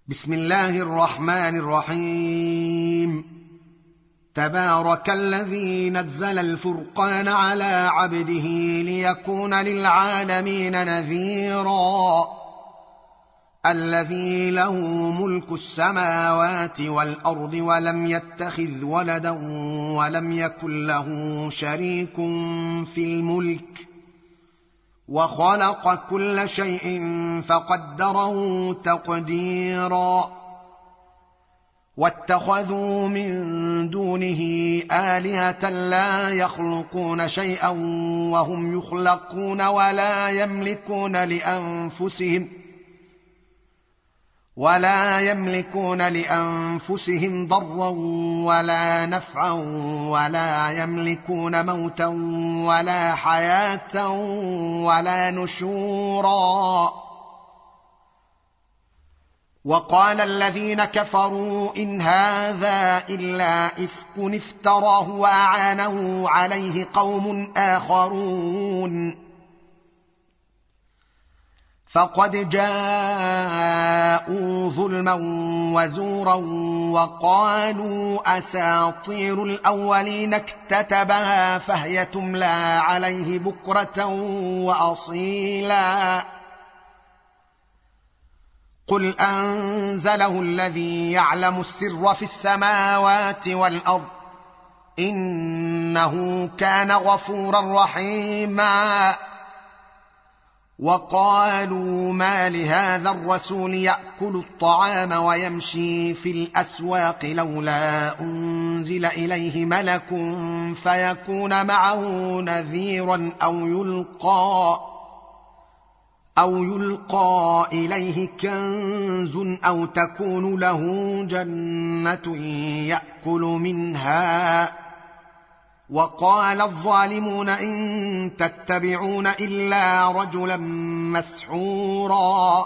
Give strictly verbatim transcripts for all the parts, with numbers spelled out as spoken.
بسم الله الرحمن الرحيم. تبارك الذي نزل الفرقان على عبده ليكون للعالمين نذيرا. الذي له ملك السماوات والأرض ولم يتخذ ولدا ولم يكن له شريك في الملك وخلق كل شيء فقدره تقديرا. واتخذوا من دونه آلهة لا يخلقون شيئا وهم يخلقون ولا يملكون لأنفسهم ولا يملكون لأنفسهم ضرا ولا نفعا ولا يملكون موتا ولا حياة ولا نشورا. وقال الذين كفروا إن هذا إلا إفك افتراه وأعانه عليه قوم آخرون فقد جاءوا ظلما وزورا وقالوا أساطير الأولين اكتتبها فهي تملى عليه بكرة وأصيلا. قل أنزله الذي يعلم السر في السماوات والأرض إنه كان غفورا رحيما. وقالوا ما لهذا الرسول يأكل الطعام ويمشي في الأسواق لولا أنزل إليه ملك فيكون معه نذيرا أو يلقى أو يلقى إليه كنز أو تكون له جنة يأكل منها. وقال الظالمون إن تتبعون إلا رجلا مسحورا.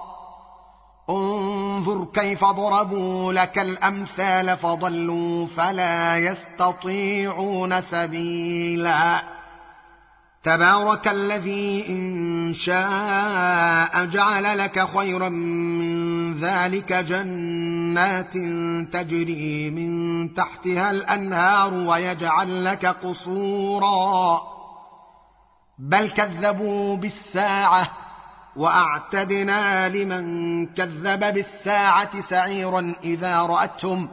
انظر كيف ضربوا لك الأمثال فضلوا فلا يستطيعون سبيلا. تبارك الذي إن شاء جعل لك خيرا من ذلك جنات تجري من تحتها الأنهار ويجعل لك قصورا. بل كذبوا بالساعة وأعتدنا لمن كذب بالساعة سعيرا إذا رأتهم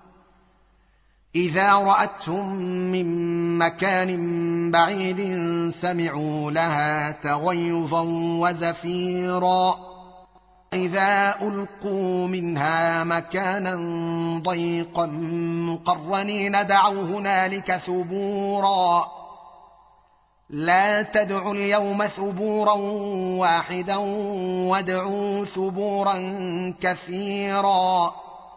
إذا رأتهم من مكان بعيد سمعوا لها تغيظا وزفيرا. إذا ألقوا منها مكانا ضيقا مقرنين دعوا هنالك ثبورا. لا تدعوا اليوم ثبورا واحدا وادعوا ثبورا كثيرا.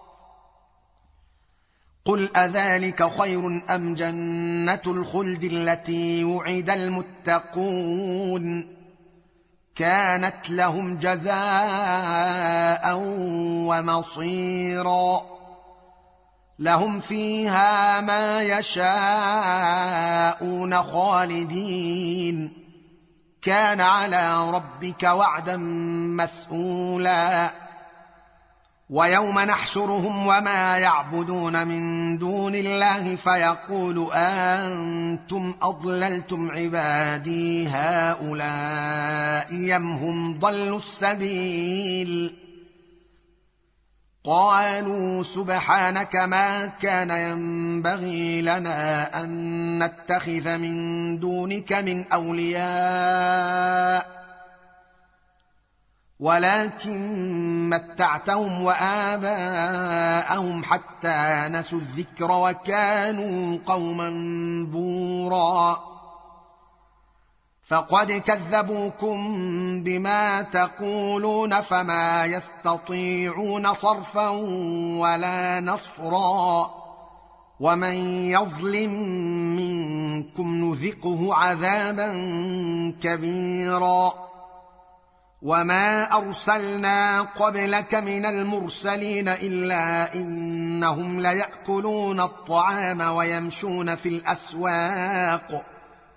قل أذلك خير أم جنة الخلد التي وعد المتقون كانت لهم جزاء ومصيرا. لهم فيها ما يشاءون خالدين كان على ربك وعدا مسئولا. ويوم نحشرهم وما يعبدون من دون الله فيقول أنتم أضللتم عبادي هؤلاء أم هم ضلوا السبيل. قالوا سبحانك ما كان ينبغي لنا أن نتخذ من دونك من أولياء ولكن متعتهم وآباءهم حتى نسوا الذكر وكانوا قوما بورا. فقد كذبوكم بما تقولون فما يستطيعون صرفا ولا نصرا. ومن يظلم منكم نذقه عذابا كبيرا. وما أرسلنا قبلك من المرسلين إلا إنهم ليأكلون الطعام ويمشون في الأسواق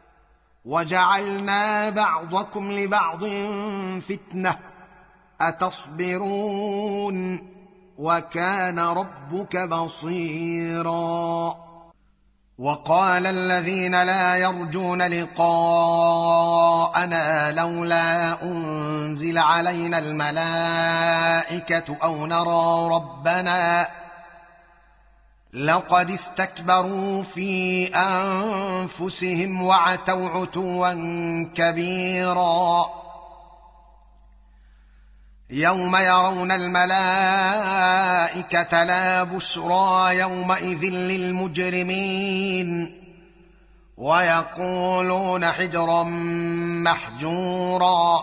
وجعلنا بعضكم لبعض فتنة أتصبرون وكان ربك بصيرا. وقال الذين لا يرجون لقاءنا لولا أنزل علينا الملائكة أو نرى ربنا لقد استكبروا في أنفسهم وعتوا عتوا كبيرا. يوم يرون الملائكة لا بشرى يومئذ للمجرمين ويقولون حجرا محجورا.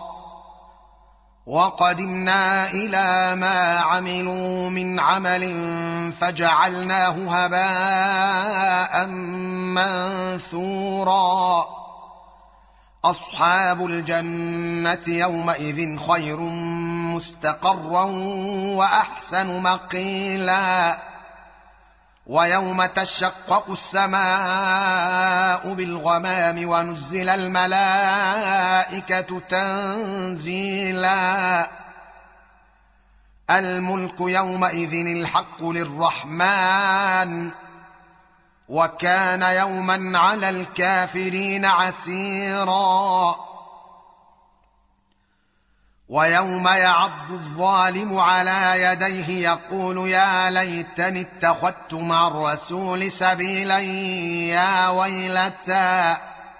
وقدمنا إلى ما عملوا من عمل فجعلناه هباء منثورا. أصحاب الجنة يومئذ خير مستقرا وأحسن مقيلا. ويوم تشقق السماء بالغمام ونزل الملائكة تنزيلا. الملك يومئذ الحق للرحمن وكان يوما على الكافرين عسيرا. ويوم يعض الظالم على يديه يقول يا ليتني اتخذت مع الرسول سبيلا يا ويلتى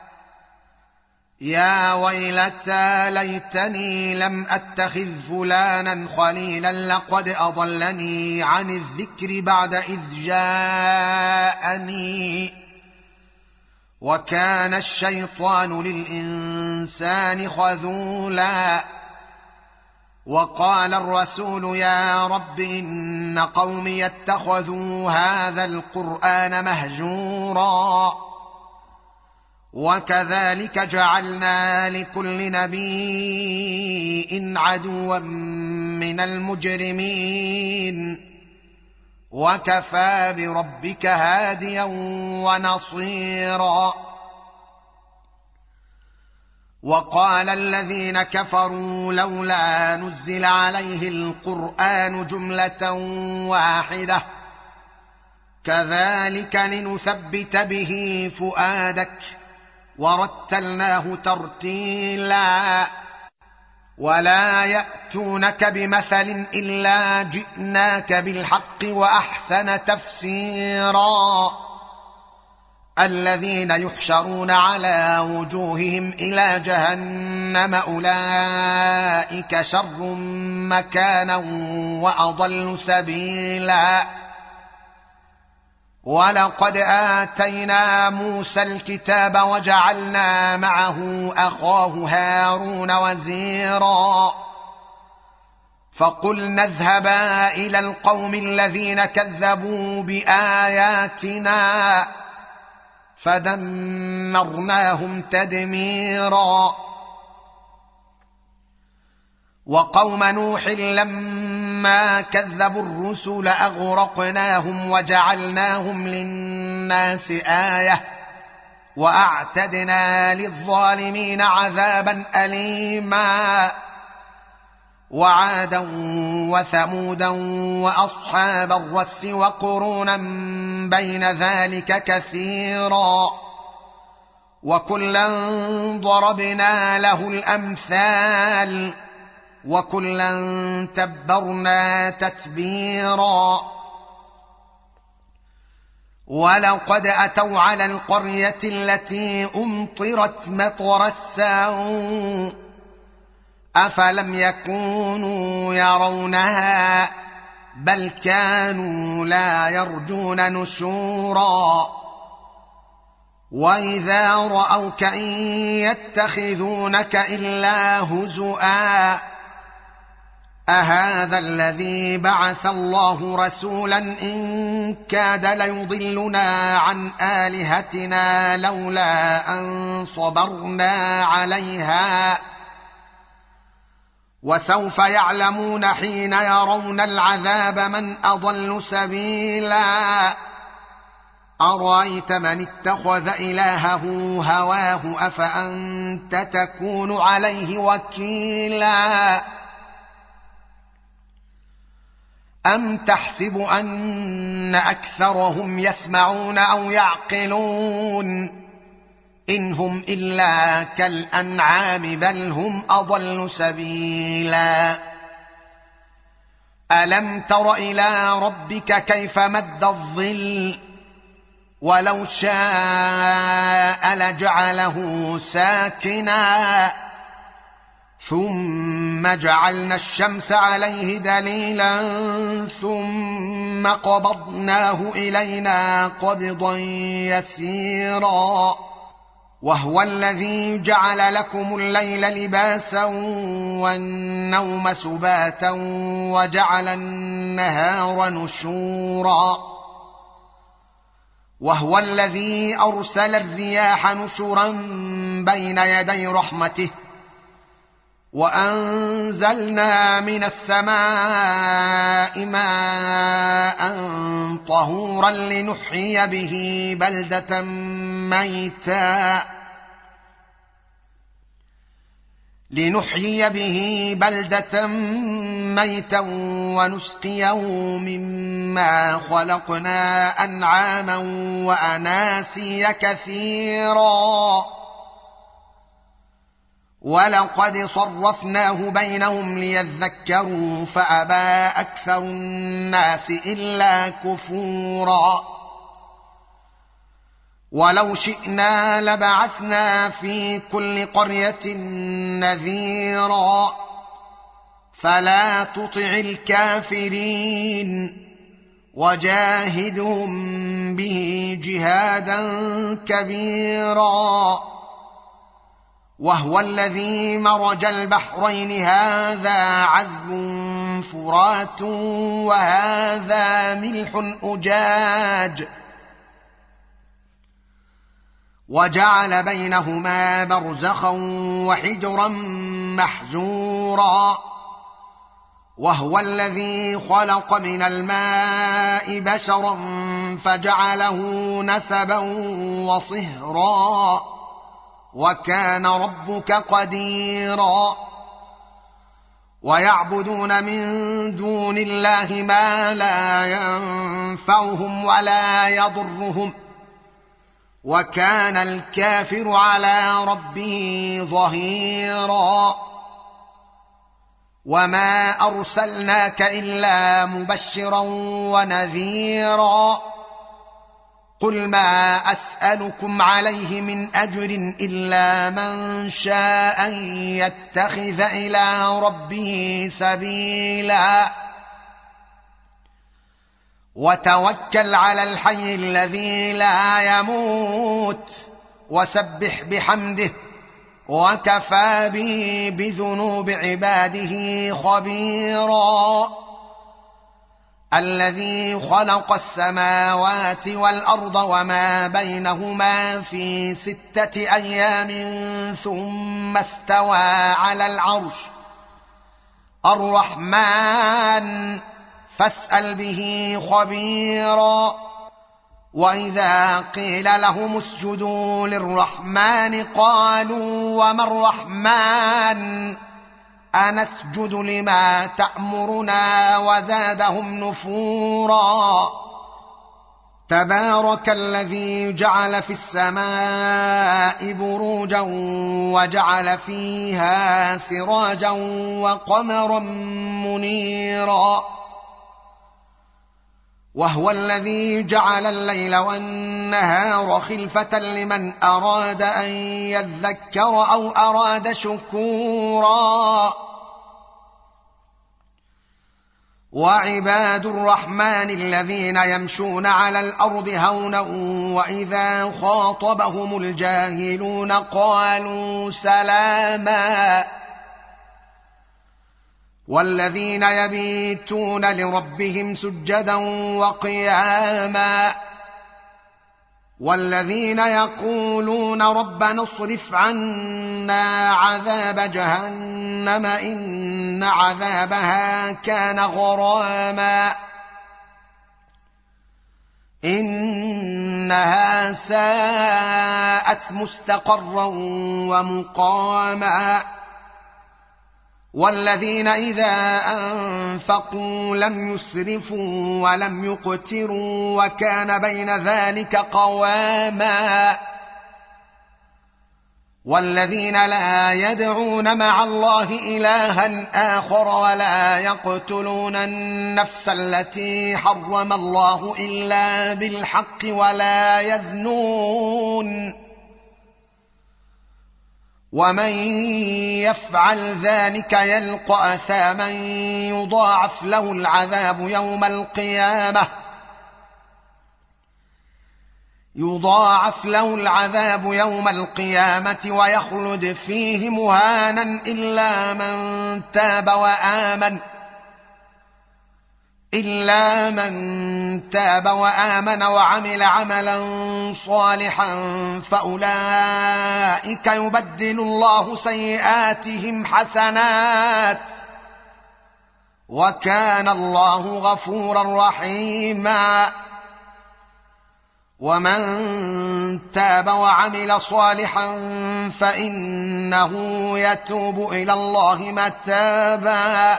يا ويلتى ليتني لم أتخذ فلانا خليلا لقد أضلني عن الذكر بعد إذ جاءني وكان الشيطان للإنسان خذولا. وقال الرسول يا رب إن قومي اتخذوا هذا القرآن مهجورا. وكذلك جعلنا لكل نبي عدوا من المجرمين وكفى بربك هاديا ونصيرا. وقال الذين كفروا لولا نزل عليه القرآن جملة واحدة كذلك لنثبت به فؤادك ورتلناه ترتيلا. ولا يأتونك بمثل إلا جئناك بالحق وأحسن تفسيرا. الذين يحشرون على وجوههم إلى جهنم أولئك شر مكانا وأضل سبيلا. ولقد آتينا موسى الكتاب وجعلنا معه أخاه هارون وزيرا. فقلنا اذهبا إلى القوم الذين كذبوا بآياتنا فدمرناهم تدميرا. وقوم نوح لما كذبوا الرسل أغرقناهم وجعلناهم للناس آية وأعتدنا للظالمين عذابا أليما. وعادا وثمودا وأصحاب الرس وقرونا بين ذلك كثيرا. وكلا ضربنا له الأمثال وكلا تبرنا تتبيرا. ولقد أتوا على القرية التي أمطرت مطر السوء أفلم يكونوا يرونها بل كانوا لا يرجون نشورا. وإذا رأوك إن يتخذونك إلا هزؤا أهذا الذي بعث الله رسولا إن كاد ليضلنا عن آلهتنا لولا أن صبرنا عليها. وسوف يعلمون حين يرون العذاب من أضل سبيلا. أرأيت من اتخذ إلهه هواه أفأنت تكون عليه وكيلا. أم تحسب أن أكثرهم يسمعون أو يعقلون إن هم إلا كالأنعام بل هم أضل سبيلا ألم تر إلى ربك كيف مد الظل ولو شاء لجعله ساكنا ثم جعلنا الشمس عليه دليلا ثم قبضناه إلينا قبضا يسيرا وهو الذي جعل لكم الليل لباسا والنوم سباتا وجعل النهار نشورا وهو الذي أرسل الرياح نشرا بين يدي رحمته وأنزلنا من السماء ماء طهورا لنحيي به بلدة ميتا لنحيي به بلدة ميتا ونسقيه مما خلقنا أنعاما وأناسيا كثيرا ولقد صرفناه بينهم ليذكروا فأبى أكثر الناس إلا كفورا ولو شئنا لبعثنا في كل قرية نذيرا فلا تطع الكافرين وجاهدهم به جهادا كبيرا وهو الذي مرج البحرين هذا عذب فرات وهذا ملح أجاج وجعل بينهما برزخا وحجرا محجورا وهو الذي خلق من الماء بشرا فجعله نسبا وصهرا وكان ربك قديرا ويعبدون من دون الله ما لا ينفعهم ولا يضرهم وكان الكافر على ربه ظهيرا وما أرسلناك إلا مبشرا ونذيرا قل ما أسألكم عليه من أجر إلا من شاء أن يتخذ إلى ربه سبيلا وتوكل على الحي الذي لا يموت وسبح بحمده وكفى به بذنوب عباده خبيرا الذي خلق السماوات والأرض وما بينهما في ستة أيام ثم استوى على العرش الرحمن فاسأل به خبيرا وإذا قيل لهم اسجدوا للرحمن قالوا وما الرحمن أنسجد لما تأمرنا وزادهم نفورا تبارك الذي جعل في السماء بروجا وجعل فيها سراجا وقمرا منيرا وهو الذي جعل الليل والنهار خلفة لمن أراد أن يذكر أو أراد شكورا وعباد الرحمن الذين يمشون على الأرض هونا وإذا خاطبهم الجاهلون قالوا سلاما والذين يبيتون لربهم سجدا وقياما والذين يقولون ربنا اصرف عنا عذاب جهنم إن عذابها كان غراما إنها ساءت مستقرا ومقاما والذين إذا أنفقوا لم يسرفوا ولم يقتروا وكان بين ذلك قواما والذين لا يدعون مع الله إلها آخر ولا يقتلون النفس التي حرم الله إلا بالحق ولا يزنون ومن يفعل ذلك يلقى أثاما يضاعف له العذاب يوم القيامة يضاعف له العذاب يوم القيامة ويخلد فيه مهانا إلا من تاب وآمن إلا من تاب وآمن وعمل عملا صالحا فأولئك يبدل الله سيئاتهم حسنات وكان الله غفورا رحيما ومن تاب وعمل صالحا فإنه يتوب إلى الله متابا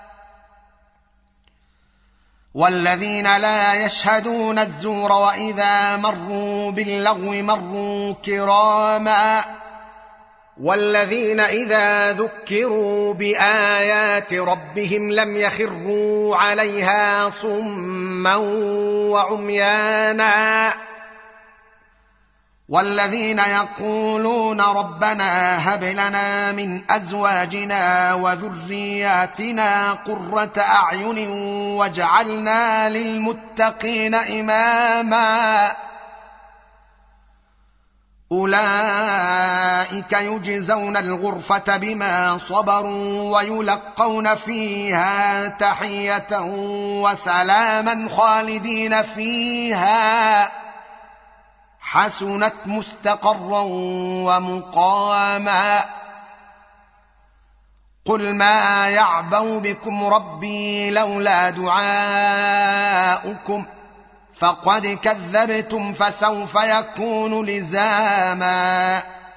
والذين لا يشهدون الزور وإذا مروا باللغو مروا كراما والذين إذا ذكروا بآيات ربهم لم يخروا عليها صما وعميانا والذين يقولون ربنا هب لنا من أزواجنا وذرياتنا قرة أعين واجعلنا للمتقين إماما أولئك يجزون الغرفة بما صبروا ويلقون فيها تحية وسلاما خالدين فيها حسنت مستقرا ومقاما قل ما يعبأ بكم ربي لولا دعاؤكم فقد كذبتم فسوف يكون لزاما